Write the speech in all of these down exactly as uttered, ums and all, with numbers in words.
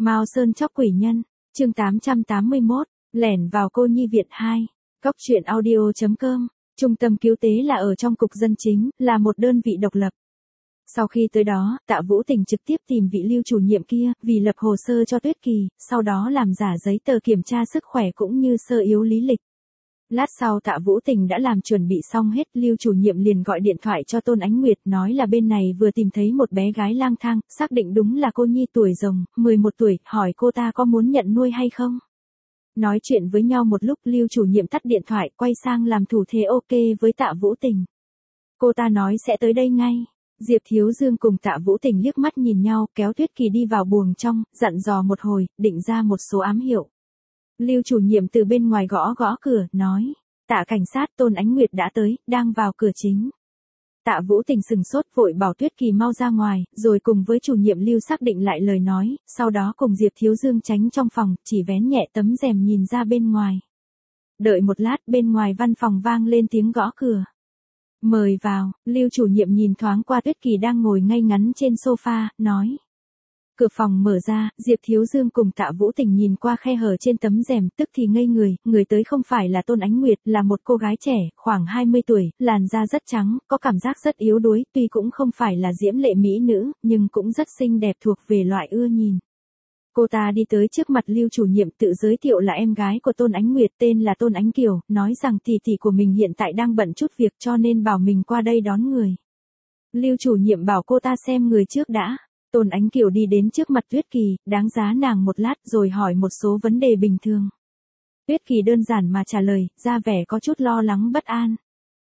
Mao Sơn chóc quỷ nhân, chương tám trăm tám mươi mốt, lẻn vào cô nhi viện hai, Cóc truyện audio chấm com, trung tâm cứu tế là ở trong cục dân chính, là một đơn vị độc lập. Sau khi tới đó, Tạ Vũ Tình trực tiếp tìm vị Lưu chủ nhiệm kia, vì lập hồ sơ cho Tuyết Kỳ, sau đó làm giả giấy tờ kiểm tra sức khỏe cũng như sơ yếu lý lịch. Lát sau Tạ Vũ Tình đã làm chuẩn bị xong hết, Lưu chủ nhiệm liền gọi điện thoại cho Tôn Ánh Nguyệt, nói là bên này vừa tìm thấy một bé gái lang thang, xác định đúng là cô nhi tuổi rồng, mười một tuổi, hỏi cô ta có muốn nhận nuôi hay không. Nói chuyện với nhau một lúc, Lưu chủ nhiệm tắt điện thoại, quay sang làm thủ thế ok với Tạ Vũ Tình. Cô ta nói sẽ tới đây ngay. Diệp Thiếu Dương cùng Tạ Vũ Tình liếc mắt nhìn nhau, kéo Tuyết Kỳ đi vào buồng trong, dặn dò một hồi, định ra một số ám hiệu. Lưu chủ nhiệm từ bên ngoài gõ gõ cửa, nói, Tạ cảnh sát, Tôn Ánh Nguyệt đã tới, đang vào cửa chính. Tạ Vũ Tình sừng sốt, vội bảo Tuyết Kỳ mau ra ngoài, rồi cùng với chủ nhiệm Lưu xác định lại lời nói, sau đó cùng Diệp Thiếu Dương tránh trong phòng, chỉ vén nhẹ tấm rèm nhìn ra bên ngoài. Đợi một lát, bên ngoài văn phòng vang lên tiếng gõ cửa. Mời vào, Lưu chủ nhiệm nhìn thoáng qua Tuyết Kỳ đang ngồi ngay ngắn trên sofa, nói. Cửa phòng mở ra, Diệp Thiếu Dương cùng Tạ Vũ Tình nhìn qua khe hở trên tấm rèm, tức thì ngây người, người tới không phải là Tôn Ánh Nguyệt, là một cô gái trẻ, khoảng hai mươi tuổi, làn da rất trắng, có cảm giác rất yếu đuối, tuy cũng không phải là diễm lệ mỹ nữ, nhưng cũng rất xinh đẹp, thuộc về loại ưa nhìn. Cô ta đi tới trước mặt Lưu chủ nhiệm, tự giới thiệu là em gái của Tôn Ánh Nguyệt, tên là Tôn Ánh Kiều, nói rằng tỷ tỷ của mình hiện tại đang bận chút việc cho nên bảo mình qua đây đón người. Lưu chủ nhiệm bảo cô ta xem người trước đã. Tôn Ánh Kiều đi đến trước mặt Tuyết Kỳ, đáng giá nàng một lát rồi hỏi một số vấn đề bình thường. Tuyết Kỳ đơn giản mà trả lời, ra vẻ có chút lo lắng bất an.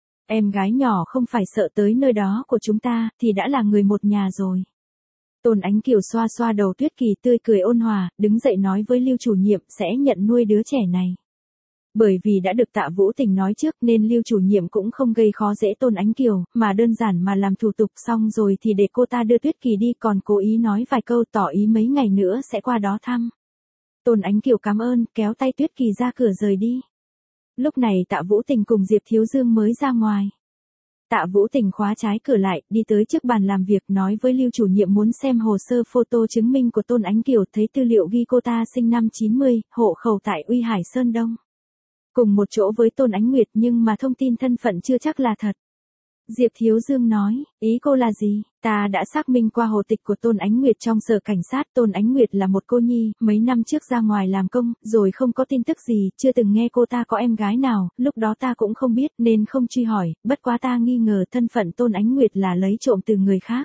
Em gái nhỏ không phải sợ tới nơi đó của chúng ta, thì đã là người một nhà rồi. Tôn Ánh Kiều xoa xoa đầu Tuyết Kỳ, tươi cười ôn hòa, đứng dậy nói với Lưu chủ nhiệm sẽ nhận nuôi đứa trẻ này. Bởi vì đã được Tạ Vũ Tình nói trước nên Lưu chủ nhiệm cũng không gây khó dễ Tôn Ánh Kiều, mà đơn giản mà làm thủ tục xong rồi thì để cô ta đưa Tuyết Kỳ đi, còn cố ý nói vài câu tỏ ý mấy ngày nữa sẽ qua đó thăm. Tôn Ánh Kiều cảm ơn, kéo tay Tuyết Kỳ ra cửa rời đi. Lúc này Tạ Vũ Tình cùng Diệp Thiếu Dương mới ra ngoài. Tạ Vũ Tình khóa trái cửa lại, đi tới trước bàn làm việc, nói với Lưu chủ nhiệm muốn xem hồ sơ photo chứng minh của Tôn Ánh Kiều, thấy tư liệu ghi cô ta sinh năm chín mươi, hộ khẩu tại Uy Hải Sơn Đông. Cùng một chỗ với Tôn Ánh Nguyệt nhưng mà thông tin thân phận chưa chắc là thật. Diệp Thiếu Dương nói, ý cô là gì? Ta đã xác minh qua hồ tịch của Tôn Ánh Nguyệt trong sở cảnh sát. Tôn Ánh Nguyệt là một cô nhi, mấy năm trước ra ngoài làm công, rồi không có tin tức gì, chưa từng nghe cô ta có em gái nào, lúc đó ta cũng không biết nên không truy hỏi, bất quá ta nghi ngờ thân phận Tôn Ánh Nguyệt là lấy trộm từ người khác.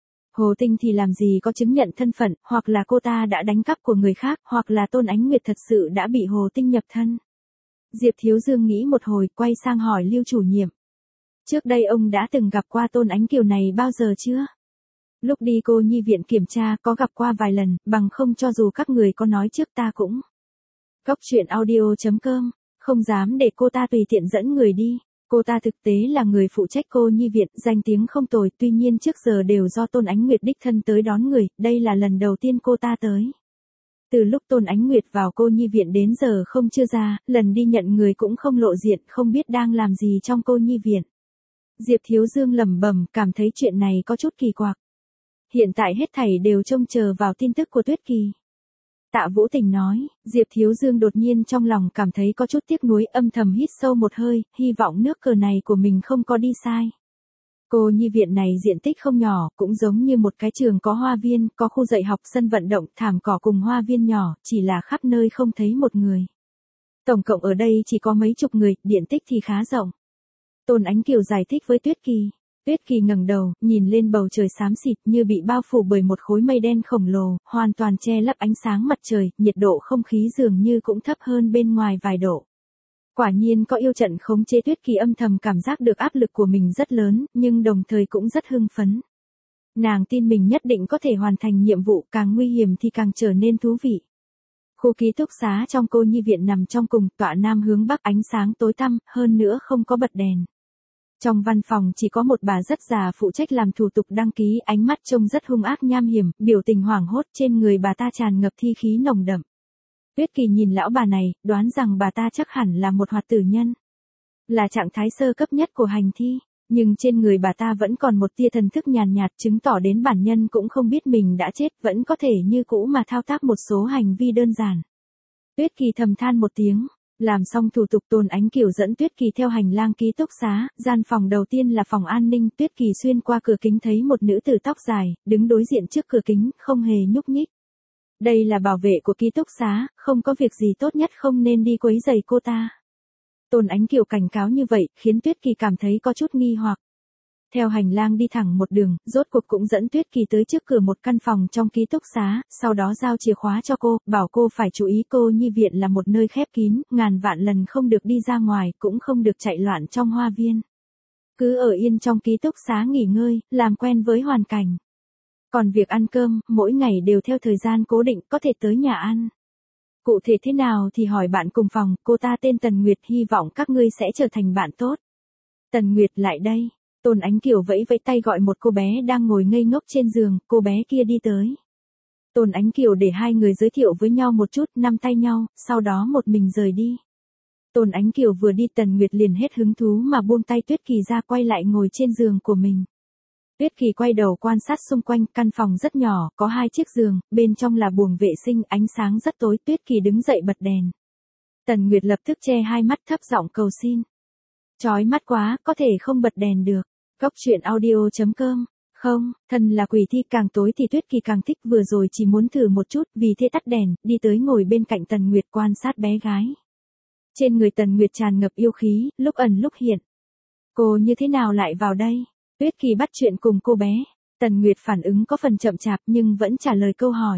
Hồ Tinh thì làm gì có chứng nhận thân phận, hoặc là cô ta đã đánh cắp của người khác, hoặc là Tôn Ánh Nguyệt thật sự đã bị Hồ Tinh nhập thân. Diệp Thiếu Dương nghĩ một hồi, quay sang hỏi Lưu chủ nhiệm. Trước đây ông đã từng gặp qua Tôn Ánh Kiều này bao giờ chưa? Lúc đi cô nhi viện kiểm tra có gặp qua vài lần, bằng không cho dù các người có nói trước ta cũng. Cóc truyện audio chấm com, không dám để cô ta tùy tiện dẫn người đi. Cô ta thực tế là người phụ trách cô nhi viện, danh tiếng không tồi, tuy nhiên trước giờ đều do Tôn Ánh Nguyệt đích thân tới đón người, đây là lần đầu tiên cô ta tới. Từ lúc Tôn Ánh Nguyệt vào cô nhi viện đến giờ không chưa ra, lần đi nhận người cũng không lộ diện, không biết đang làm gì trong cô nhi viện. Diệp Thiếu Dương lẩm bẩm, cảm thấy chuyện này có chút kỳ quặc. Hiện tại hết thảy đều trông chờ vào tin tức của Tuyết Kỳ. Tạ Vũ Tình nói, Diệp Thiếu Dương đột nhiên trong lòng cảm thấy có chút tiếc nuối, âm thầm hít sâu một hơi, hy vọng nước cờ này của mình không có đi sai. Cô nhi viện này diện tích không nhỏ, cũng giống như một cái trường có hoa viên, có khu dạy học, sân vận động, thảm cỏ cùng hoa viên nhỏ, chỉ là khắp nơi không thấy một người. Tổng cộng ở đây chỉ có mấy chục người, diện tích thì khá rộng. Tôn Ánh Kiều giải thích với Tuyết Kỳ. Tuyết Kỳ ngẩng đầu, nhìn lên bầu trời xám xịt như bị bao phủ bởi một khối mây đen khổng lồ, hoàn toàn che lấp ánh sáng mặt trời, nhiệt độ không khí dường như cũng thấp hơn bên ngoài vài độ. Quả nhiên có yêu trận khống chế. Tuyết Kỳ âm thầm cảm giác được áp lực của mình rất lớn, nhưng đồng thời cũng rất hưng phấn. Nàng tin mình nhất định có thể hoàn thành nhiệm vụ, càng nguy hiểm thì càng trở nên thú vị. Khu ký túc xá trong cô nhi viện nằm trong cùng, tọa nam hướng bắc, ánh sáng tối tăm, hơn nữa không có bật đèn. Trong văn phòng chỉ có một bà rất già phụ trách làm thủ tục đăng ký, ánh mắt trông rất hung ác nham hiểm, biểu tình hoảng hốt, trên người bà ta tràn ngập thi khí nồng đậm. Tuyết Kỳ nhìn lão bà này, đoán rằng bà ta chắc hẳn là một hoạt tử nhân. Là trạng thái sơ cấp nhất của hành thi. Nhưng trên người bà ta vẫn còn một tia thần thức nhàn nhạt, chứng tỏ đến bản nhân cũng không biết mình đã chết, vẫn có thể như cũ mà thao tác một số hành vi đơn giản. Tuyết Kỳ thầm than một tiếng, làm xong thủ tục Tôn Ánh Kiều dẫn Tuyết Kỳ theo hành lang ký túc xá, gian phòng đầu tiên là phòng an ninh, Tuyết Kỳ xuyên qua cửa kính thấy một nữ tử tóc dài, đứng đối diện trước cửa kính, không hề nhúc nhích. Đây là bảo vệ của ký túc xá, không có việc gì tốt nhất không nên đi quấy rầy cô ta. Tôn Ánh Kiều cảnh cáo như vậy, khiến Tuyết Kỳ cảm thấy có chút nghi hoặc. Theo hành lang đi thẳng một đường, rốt cuộc cũng dẫn Tuyết Kỳ tới trước cửa một căn phòng trong ký túc xá, sau đó giao chìa khóa cho cô, bảo cô phải chú ý cô nhi viện là một nơi khép kín, ngàn vạn lần không được đi ra ngoài, cũng không được chạy loạn trong hoa viên. Cứ ở yên trong ký túc xá nghỉ ngơi, làm quen với hoàn cảnh. Còn việc ăn cơm, mỗi ngày đều theo thời gian cố định, có thể tới nhà ăn. Cụ thể thế nào thì hỏi bạn cùng phòng, cô ta tên Tần Nguyệt, hy vọng các ngươi sẽ trở thành bạn tốt. Tần Nguyệt lại đây. Tôn Ánh Kiều vẫy vẫy tay gọi một cô bé đang ngồi ngây ngốc trên giường, cô bé kia đi tới. Tôn Ánh Kiều để hai người giới thiệu với nhau một chút, nắm tay nhau, sau đó một mình rời đi. Tôn Ánh Kiều vừa đi Tần Nguyệt liền hết hứng thú mà buông tay Tuyết Kỳ ra, quay lại ngồi trên giường của mình. Tuyết Kỳ quay đầu quan sát xung quanh, căn phòng rất nhỏ, có hai chiếc giường, bên trong là buồng vệ sinh, ánh sáng rất tối, Tuyết Kỳ đứng dậy bật đèn. Tần Nguyệt lập tức che hai mắt thấp giọng cầu xin. Chói mắt quá, có thể không bật đèn được. Cốc truyện audio chấm com. Không, thần là quỷ thi, càng tối thì Tuyết Kỳ càng thích, vừa rồi chỉ muốn thử một chút, vì thế tắt đèn, đi tới ngồi bên cạnh Tần Nguyệt quan sát bé gái. Trên người Tần Nguyệt tràn ngập yêu khí, lúc ẩn lúc hiện. Cô như thế nào lại vào đây? Tuyết Kỳ bắt chuyện cùng cô bé. Tần Nguyệt phản ứng có phần chậm chạp nhưng vẫn trả lời câu hỏi.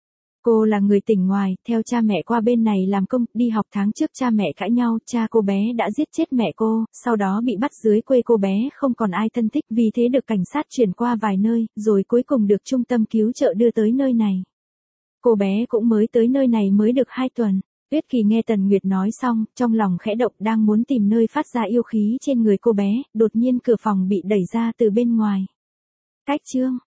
Cô là người tỉnh ngoài, theo cha mẹ qua bên này làm công, đi học tháng trước cha mẹ cãi nhau, cha cô bé đã giết chết mẹ cô, sau đó bị bắt dưới quê cô bé, không còn ai thân thích, vì thế được cảnh sát chuyển qua vài nơi, rồi cuối cùng được trung tâm cứu trợ đưa tới nơi này. Cô bé cũng mới tới nơi này mới được hai tuần. Tuyết Kỳ nghe Tần Nguyệt nói xong, trong lòng khẽ động, đang muốn tìm nơi phát ra yêu khí trên người cô bé, đột nhiên cửa phòng bị đẩy ra từ bên ngoài. Cách chương